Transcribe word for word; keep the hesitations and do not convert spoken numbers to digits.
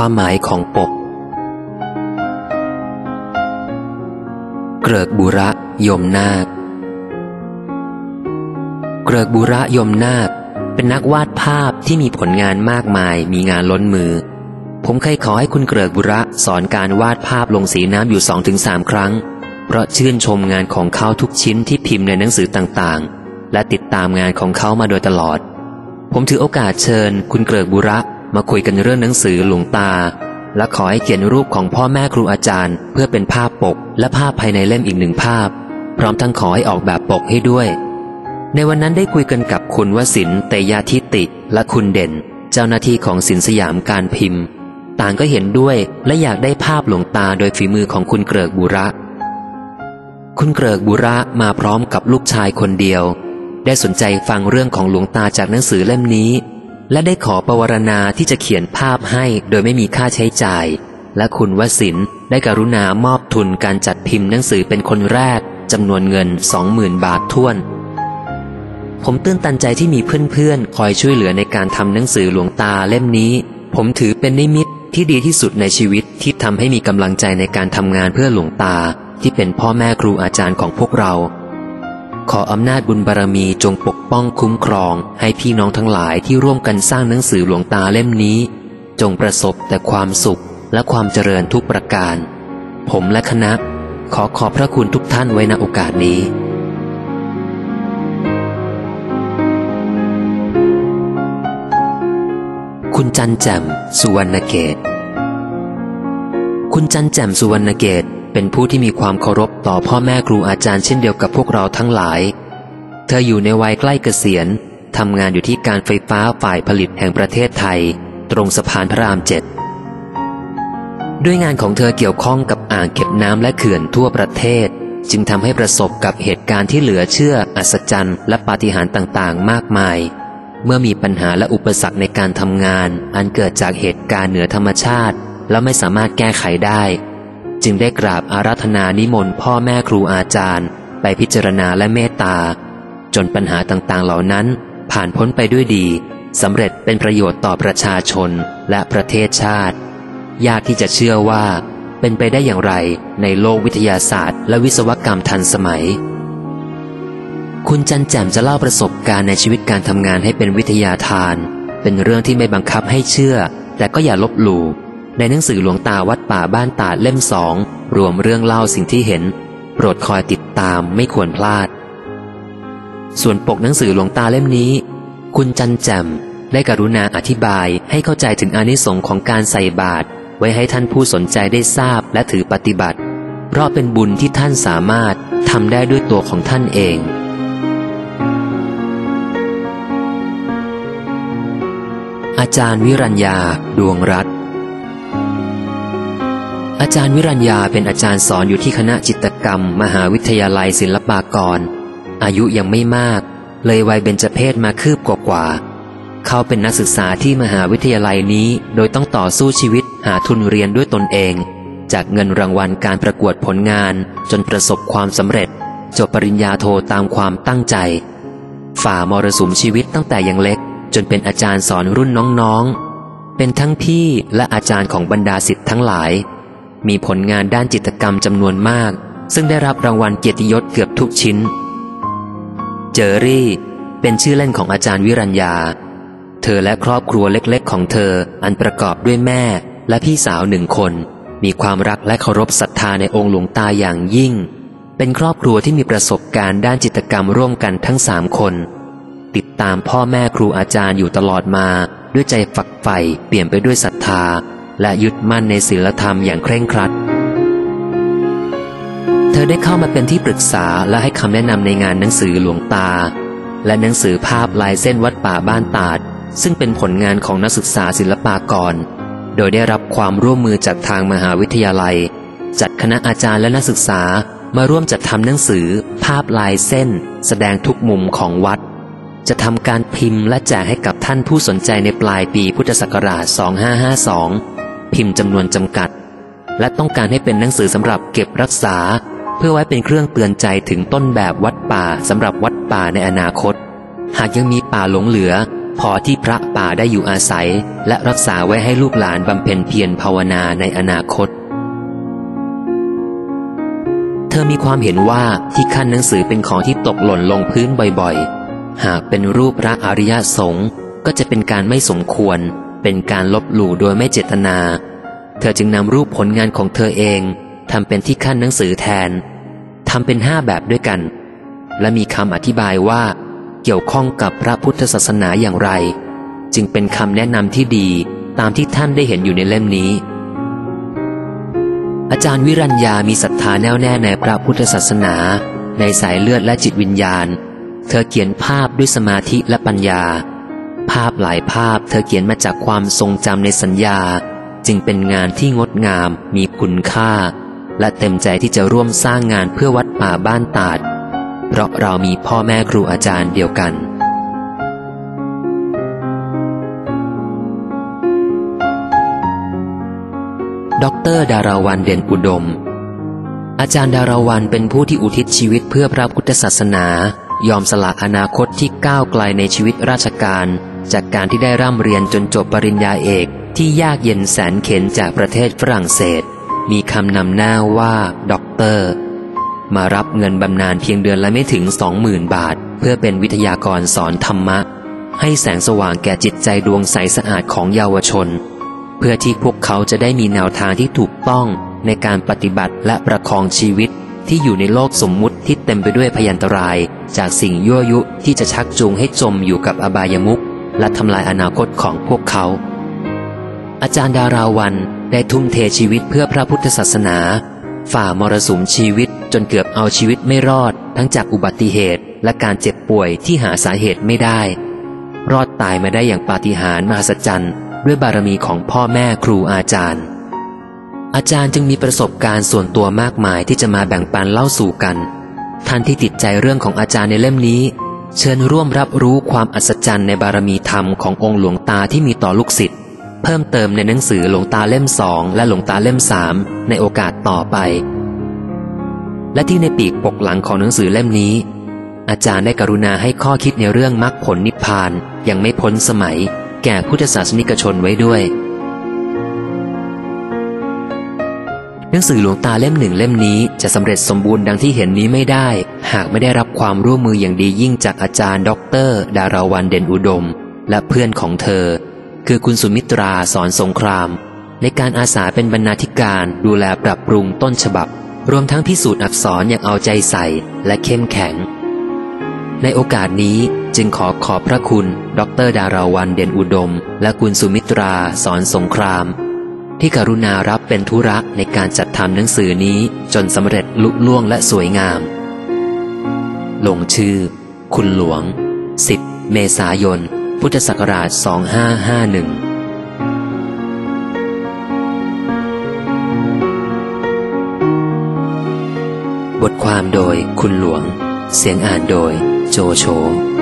ความหมายของปกเกริกบุระยมนาคเกริกบุระยมนาคเป็นนักวาดภาพที่มีผลงานมากมายมีงานล้นมือผมเคยขอให้คุณเกริกบุระสอนการวาดภาพลงสีน้ำอยู่ สองถึงสาม ครั้งเพราะชื่นชมงานของเขาทุกชิ้นที่พิมพ์ในหนังสือต่างๆและติดตามงานของเขามาโดยตลอดผมถือโอกาสเชิญคุณเกริกบุระมาคุยกันเรื่องหนังสือหลวงตาและขอให้เขียนรูปของพ่อแม่ครูอาจารย์เพื่อเป็นภาพปกและภาพภายในเล่มอีกหนึ่งภาพพร้อมทั้งขอให้ออกแบบปกให้ด้วยในวันนั้นได้คุยกันกับคุณวสินทร์เตยาธิติและคุณเด่นเจ้าหน้าที่ของสินสยามการพิมพ์ต่างก็เห็นด้วยและอยากได้ภาพหลวงตาโดยฝีมือของคุณเกริกบุระคุณเกริกบุระมาพร้อมกับลูกชายคนเดียวได้สนใจฟังเรื่องของหลวงตาจากหนังสือเล่มนี้และได้ขอปวารณาที่จะเขียนภาพให้โดยไม่มีค่าใช้จ่ายและคุณวสินทร์ได้กรุณามอบทุนการจัดพิมพ์หนังสือเป็นคนแรกจำนวนเงิน สองหมื่น บาทถ้วนผมตื้นตันใจที่มีเพื่อนๆคอยช่วยเหลือในการทำหนังสือหลวงตาเล่มนี้ผมถือเป็นนิมิตที่ดีที่สุดในชีวิตที่ทำให้มีกำลังใจในการทำงานเพื่อหลวงตาที่เป็นพ่อแม่ครูอาจารย์ของพวกเราขออำนาจบุญบารมีจงปกป้องคุ้มครองให้พี่น้องทั้งหลายที่ร่วมกันสร้างหนังสือหลวงตาเล่มนี้จงประสบแต่ความสุขและความเจริญทุกประการผมและคณะขอขอบพระคุณทุกท่านไว้ณโอกาสนี้คุณจันแจ่มสุวรรณเกตคุณจันแจ่มสุวรรณเกตเป็นผู้ที่มีความเคารพต่อพ่อแม่ครูอาจารย์เช่นเดียวกับพวกเราทั้งหลายเธออยู่ในวัยใกล้เกษียณทำงานอยู่ที่การไฟฟ้าฝ่ายผลิตแห่งประเทศไทยตรงสะพานพระรามเจ็ดด้วยงานของเธอเกี่ยวข้องกับอ่างเก็บน้ำและเขื่อนทั่วประเทศจึงทำให้ประสบกับเหตุการณ์ที่เหลือเชื่ออัศจรรย์และปาฏิหาริย์ต่างๆมากมายเมื่อมีปัญหาและอุปสรรคในการทำงานอันเกิดจากเหตุการณ์เหนือธรรมชาติและไม่สามารถแก้ไขได้จึงได้กราบอาราธนานิมนต์พ่อแม่ครูอาจารย์ไปพิจารณาและเมตตาจนปัญหาต่างๆเหล่านั้นผ่านพ้นไปด้วยดีสำเร็จเป็นประโยชน์ต่อประชาชนและประเทศชาติยากที่จะเชื่อว่าเป็นไปได้อย่างไรในโลกวิทยาศาสตร์และวิศวกรรมทันสมัยคุณจันแจ่มจะเล่าประสบการณ์ในชีวิตการทำงานให้เป็นวิทยาทานเป็นเรื่องที่ไม่บังคับให้เชื่อแต่ก็อย่าลบหลู่ในหนังสือหลวงตาวัดป่าบ้านตาดเล่มสองรวมเรื่องเล่าสิ่งที่เห็นโปรดคอยติดตามไม่ควรพลาดส่วนปกหนังสือหลวงตาเล่มนี้คุณจันแจ่มได้กรุณาอธิบายให้เข้าใจถึงอานิสงส์ของการใส่บาตรไว้ให้ท่านผู้สนใจได้ทราบและถือปฏิบัติเพราะเป็นบุญที่ท่านสามารถทำได้ด้วยตัวของท่านเองอาจารย์วิรัญญาดวงรัตน์อาจารย์วิรัญญาเป็นอาจารย์สอนอยู่ที่คณะจิตรกรรมมหาวิทยาลัยศิลปากรอายุยังไม่มากเลยวัยเบญจเพสมาคืบกว่าๆเขาเป็นนักศึกษาที่มหาวิทยาลัยนี้โดยต้องต่อสู้ชีวิตหาทุนเรียนด้วยตนเองจากเงินรางวัลการประกวดผลงานจนประสบความสำเร็จจบปริญญาโทตามความตั้งใจฝ่ามรสุมชีวิตตั้งแต่ยังเล็กจนเป็นอาจารย์สอนรุ่นน้องๆเป็นทั้งพี่และอาจารย์ของบรรดาศิษย์ทั้งหลายมีผลงานด้านจิตรกรรมจำนวนมากซึ่งได้รับรางวัลเกียรติยศเกือบทุกชิ้นเจอรี่เป็นชื่อเล่นของอาจารย์วิรัญญาเธอและครอบครัวเล็กๆของเธออันประกอบด้วยแม่และพี่สาวหนึ่งคนมีความรักและเคารพศรัทธาในองค์หลวงตาอย่างยิ่งเป็นครอบครัวที่มีประสบการณ์ด้านจิตรกรรมร่วมกันทั้งสามคนติดตามพ่อแม่ครูอาจารย์อยู่ตลอดมาด้วยใจฝักใฝ่เปี่ยมไปด้วยศรัทธาและยึดมั่นในศีลธรรมอย่างเคร่งครัดเธอได้เข้ามาเป็นที่ปรึกษาและให้คำแนะนำในงานหนังสือหลวงตาและหนังสือภาพลายเส้นวัดป่าบ้านตาดซึ่งเป็นผลงานของนักศึกษาศิลปากรโดยได้รับความร่วมมือจากทางมหาวิทยาลัยจัดคณะอาจารย์และนักศึกษามาร่วมจัดทำหนังสือภาพลายเส้นแสดงทุกมุมของวัดจะทำการพิมพ์และแจกให้กับท่านผู้สนใจในปลายปีพุทธศักราชสองห้าห้าสองพิมพ์จำนวนจำกัดและต้องการให้เป็นหนังสือสำหรับเก็บรักษาเพื่อไว้เป็นเครื่องเตือนใจถึงต้นแบบวัดป่าสำหรับวัดป่าในอนาคตหากยังมีป่าหลงเหลือพอที่พระป่าได้อยู่อาศัยและรักษาไว้ให้ลูกหลานบำเพ็ญเพียรภาวนาในอนาคตเธอมีความเห็นว่าที่ขั้นหนังสือเป็นของที่ตกหล่นลงพื้นบ่อยๆหากเป็นรูปพระอริยสงฆ์ก็จะเป็นการไม่สมควรเป็นการลบหลู่โดยไม่เจตนาเธอจึงนำรูปผลงานของเธอเองทำเป็นที่ขั้นหนังสือแทนทำเป็นห้าแบบด้วยกันและมีคำอธิบายว่าเกี่ยวข้องกับพระพุทธศาสนาอย่างไรจึงเป็นคำแนะนำที่ดีตามที่ท่านได้เห็นอยู่ในเล่มนี้อาจารย์วิรัญญามีศรัทธาแน่วแน่ในพระพุทธศาสนาในสายเลือดและจิตวิญญาณเธอเขียนภาพด้วยสมาธิและปัญญาภาพหลายภาพเธอเขียนมาจากความทรงจำในสัญญาจึงเป็นงานที่งดงามมีคุณค่าและเต็มใจที่จะร่วมสร้างงานเพื่อวัดป่าบ้านตาดเพราะเรามีพ่อแม่ครูอาจารย์เดียวกันด็อกเตอร์ดาราวัลย์เด่นอุดมอาจารย์ดาราวัลย์เป็นผู้ที่อุทิศชีวิตเพื่อพระพุทธศาสนายอมสละอนาคตที่ก้าวไกลในชีวิตราชการจากการที่ได้ร่ำเรียนจนจบปริญญาเอกที่ยากเย็นแสนเข็ญจากประเทศฝรั่งเศสมีคำนำหน้าว่าด็อกเตอร์มารับเงินบำนาญเพียงเดือนละไม่ถึงสองหมื่นบาทเพื่อเป็นวิทยากรสอนธรรมะให้แสงสว่างแก่จิตใจดวงใสสะอาดของเยาวชนเพื่อที่พวกเขาจะได้มีแนวทางที่ถูกต้องในการปฏิบัติและประคองชีวิตที่อยู่ในโลกสมมุติที่เต็มไปด้วยพยันตรายจากสิ่งยั่วยุที่จะชักจูงให้จมอยู่กับอบายมุขและทำลายอนาคตของพวกเขาอาจารย์ดาราวัลย์ได้ทุ่มเทชีวิตเพื่อพระพุทธศาสนาฝ่ามรสุมชีวิตจนเกือบเอาชีวิตไม่รอดทั้งจากอุบัติเหตุและการเจ็บป่วยที่หาสาเหตุไม่ได้รอดตายมาได้อย่างปาฏิหาริย์มหัศจรรย์ด้วยบารมีของพ่อแม่ครูอาจารย์อาจารย์จึงมีประสบการณ์ส่วนตัวมากมายที่จะมาแบ่งปันเล่าสู่กันท่านที่ติดใจเรื่องของอาจารย์ในเล่มนี้เชิญร่วมรับรู้ความอัศจรรย์ในบารมีธรรมขององค์หลวงตาที่มีต่อลูกศิษย์เพิ่มเติมในหนังสือหลวงตาเล่มสองและหลวงตาเล่มสามในโอกาสต่อไปและที่ในปีกปกหลังของหนังสือเล่มนี้อาจารย์ได้กรุณาให้ข้อคิดในเรื่องมรรคผลนิพพานยังไม่พ้นสมัยแก่พุทธศาสนิกชนไว้ด้วยหนังสือหลวงตาเล่มหนึ่งเล่มนี้จะสำเร็จสมบูรณ์ดังที่เห็นนี้ไม่ได้หากไม่ได้รับความร่วมมืออย่างดียิ่งจากอาจารย์ด็อกเตอร์ดาราวัลย์เด่นอุดมและเพื่อนของเธอคือคุณสุมิตราสอนสงครามในการอาสาเป็นบรรณาธิการดูแลปรับปรุงต้นฉบับรวมทั้งพิสูจน์อักษรอย่างเอาใจใส่และเข้มแข็งในโอกาสนี้จึงขอขอบพระคุณดรดาราวัลย์เด่นอุดมและคุณสุมิตราสอนสงครามที่กรุณารับเป็นธุระในการจัดทำหนังสือนี้จนสำเร็จลุล่วงและสวยงามลงชื่อคุณหลวงสิบเมษายนพุทธศักราชสองห้าห้าหนึ่งบทความโดยคุณหลวงเสียงอ่านโดยโจโฉ